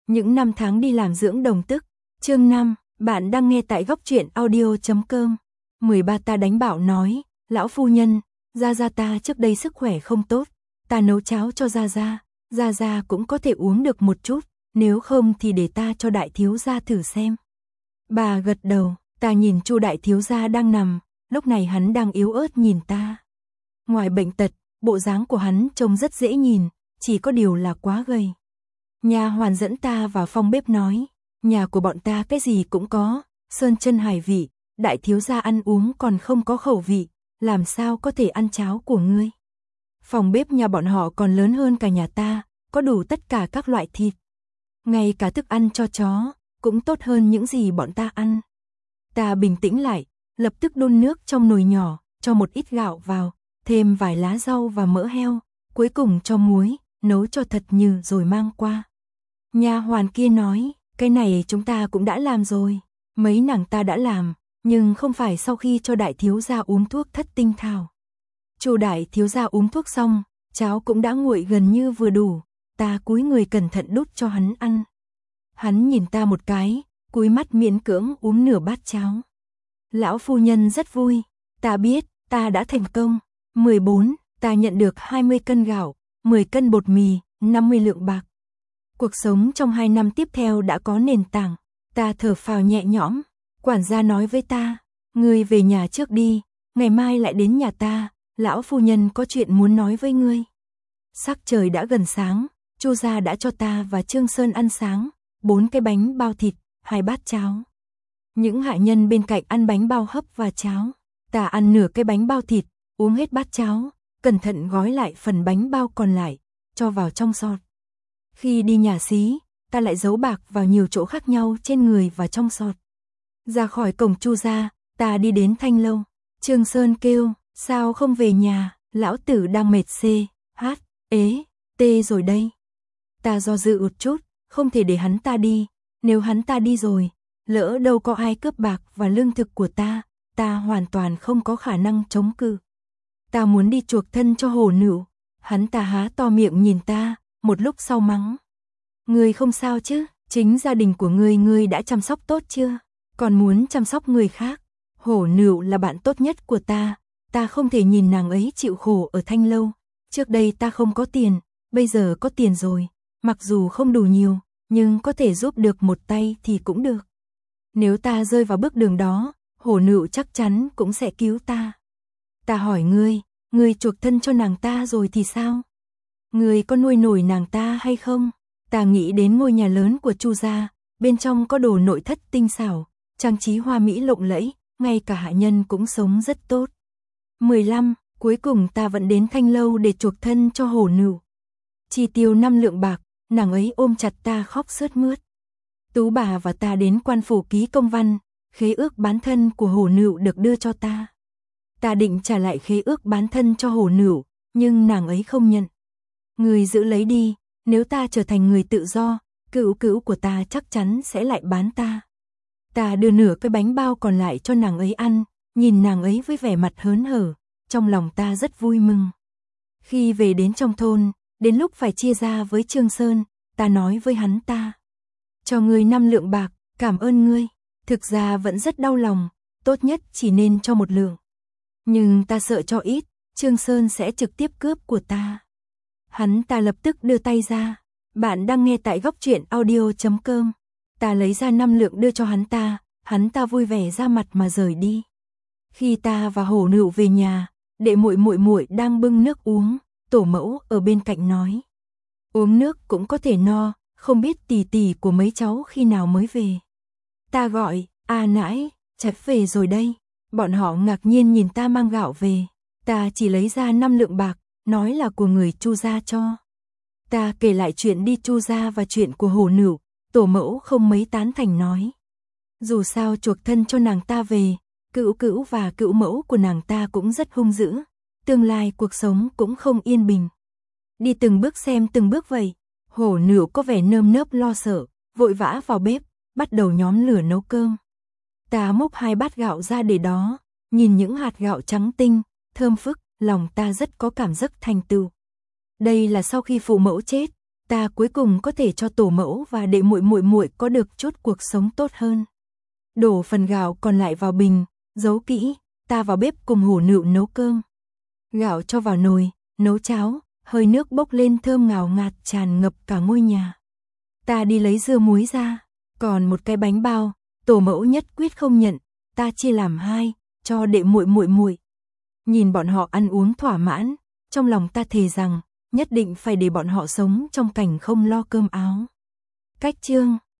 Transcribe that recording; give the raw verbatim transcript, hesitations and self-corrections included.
Những năm tháng đi làm dưỡng đồng tức. Chương năm, bạn đang nghe tại góc truyện audio chấm com. mười ba Ta đánh bảo nói, lão phu nhân, Gia Gia ta trước đây sức khỏe không tốt, ta nấu cháo cho Gia Gia, Gia Gia cũng có thể uống được một chút, nếu không thì để ta cho đại thiếu gia thử xem. Bà gật đầu, ta nhìn Chu đại thiếu gia đang nằm, lúc này hắn đang yếu ớt nhìn ta. Ngoài bệnh tật, bộ dáng của hắn trông rất dễ nhìn, chỉ có điều là quá gầy. Nha hoàn dẫn ta vào phòng bếp nói, nhà của bọn ta cái gì cũng có, sơn chân hải vị, đại thiếu gia ăn uống còn không có khẩu vị, làm sao có thể ăn cháo của ngươi. Phòng bếp nhà bọn họ còn lớn hơn cả nhà ta, có đủ tất cả các loại thịt. Ngay cả thức ăn cho chó, cũng tốt hơn những gì bọn ta ăn. Ta bình tĩnh lại, lập tức đun nước trong nồi nhỏ, cho một ít gạo vào, thêm vài lá rau và mỡ heo, cuối cùng cho muối, nấu cho thật nhừ rồi mang qua. Nha hoàn kia nói, cái này chúng ta cũng đã làm rồi, mấy nàng ta đã làm, nhưng không phải sau khi cho đại thiếu gia uống thuốc thất tinh thảo. Chu đại thiếu gia uống thuốc xong, cháo cũng đã nguội gần như vừa đủ, ta cúi người cẩn thận đút cho hắn ăn. Hắn nhìn ta một cái, cúi mắt miễn cưỡng uống nửa bát cháo. Lão phu nhân rất vui, ta biết, ta đã thành công. mười bốn, ta nhận được hai mươi cân gạo, mười cân bột mì, năm mươi lượng bạc. Cuộc sống trong hai năm tiếp theo đã có nền tảng, ta thở phào nhẹ nhõm. Quản gia nói với ta, ngươi về nhà trước đi, ngày mai lại đến nhà ta, lão phu nhân có chuyện muốn nói với ngươi. Sắc trời đã gần sáng, Chu gia đã cho ta và Trương Sơn ăn sáng, bốn cái bánh bao thịt, hai bát cháo. Những hạ nhân bên cạnh ăn bánh bao hấp và cháo, ta ăn nửa cái bánh bao thịt, uống hết bát cháo, cẩn thận gói lại phần bánh bao còn lại, cho vào trong sọt. Khi đi nhà xí, ta lại giấu bạc vào nhiều chỗ khác nhau trên người và trong sọt. Ra khỏi cổng Chu gia, ta đi đến Thanh lâu. Trương Sơn kêu, sao không về nhà, lão tử đang mệt xê, hát, ế, tê rồi đây. Ta do dự một chút, không thể để hắn ta đi, nếu hắn ta đi rồi, lỡ đâu có ai cướp bạc và lương thực của ta, ta hoàn toàn không có khả năng chống cự. Ta muốn đi chuộc thân cho hổ nựu, hắn ta há to miệng nhìn ta, một lúc sau mắng. Ngươi không sao chứ, chính gia đình của ngươi ngươi đã chăm sóc tốt chưa, còn muốn chăm sóc người khác. Hổ nựu là bạn tốt nhất của ta, ta không thể nhìn nàng ấy chịu khổ ở Thanh lâu. Trước đây ta không có tiền, bây giờ có tiền rồi, mặc dù không đủ nhiều, nhưng có thể giúp được một tay thì cũng được. Nếu ta rơi vào bước đường đó, hổ nựu chắc chắn cũng sẽ cứu ta. Ta hỏi ngươi, ngươi chuộc thân cho nàng ta rồi thì sao? Ngươi có nuôi nổi nàng ta hay không? Ta nghĩ đến ngôi nhà lớn của Chu gia, bên trong có đồ nội thất tinh xảo, trang trí hoa mỹ lộng lẫy, ngay cả hạ nhân cũng sống rất tốt. mười lăm, cuối cùng ta vẫn đến Thanh lâu để chuộc thân cho hổ nựu. Chi tiêu năm lượng bạc, nàng ấy ôm chặt ta khóc sướt mướt. Tú bà và ta đến quan phủ ký công văn, khế ước bán thân của hổ nựu được đưa cho ta. Ta định trả lại khế ước bán thân cho hổ nựu, nhưng nàng ấy không nhận. Người giữ lấy đi, nếu ta trở thành người tự do, cữu cữu của ta chắc chắn sẽ lại bán ta. Ta đưa nửa cái bánh bao còn lại cho nàng ấy ăn, nhìn nàng ấy với vẻ mặt hớn hở, trong lòng ta rất vui mừng. Khi về đến trong thôn, đến lúc phải chia ra với Trương Sơn, ta nói với hắn ta. Cho ngươi năm lượng bạc, cảm ơn ngươi, thực ra vẫn rất đau lòng, tốt nhất chỉ nên cho một lượng. Nhưng ta sợ cho ít, Trương Sơn sẽ trực tiếp cướp của ta. Hắn ta lập tức đưa tay ra, bạn đang nghe tại góc truyện audio chấm com. Ta lấy ra năm lượng đưa cho hắn ta, hắn ta vui vẻ ra mặt mà rời đi. Khi ta và hổ nựu về nhà, đệ muội muội muội đang bưng nước uống, tổ mẫu ở bên cạnh nói. Uống nước cũng có thể no, không biết tỷ tỷ của mấy cháu khi nào mới về. Ta gọi, à nãi, chép về rồi đây. Bọn họ ngạc nhiên nhìn ta mang gạo về, ta chỉ lấy ra năm lượng bạc, nói là của người Chu gia cho. Ta kể lại chuyện đi Chu gia và chuyện của hổ nựu, tổ mẫu không mấy tán thành nói. Dù sao chuộc thân cho nàng ta về, cữu cữu và cữu mẫu của nàng ta cũng rất hung dữ, tương lai cuộc sống cũng không yên bình. Đi từng bước xem từng bước vậy, hổ nựu có vẻ nơm nớp lo sợ, vội vã vào bếp, bắt đầu nhóm lửa nấu cơm. Ta múc hai bát gạo ra để đó, nhìn những hạt gạo trắng tinh, thơm phức, lòng ta rất có cảm giác thành tựu. Đây là sau khi phụ mẫu chết, ta cuối cùng có thể cho tổ mẫu và đệ muội muội muội có được chút cuộc sống tốt hơn. Đổ phần gạo còn lại vào bình, giấu kỹ, ta vào bếp cùng hủ nựu nấu cơm. Gạo cho vào nồi, nấu cháo, hơi nước bốc lên thơm ngào ngạt tràn ngập cả ngôi nhà. Ta đi lấy dưa muối ra, còn một cái bánh bao, tổ mẫu nhất quyết không nhận, ta chia làm hai, cho đệ muội muội muội. Nhìn bọn họ ăn uống thỏa mãn, trong lòng ta thề rằng, nhất định phải để bọn họ sống trong cảnh không lo cơm áo. Cách chương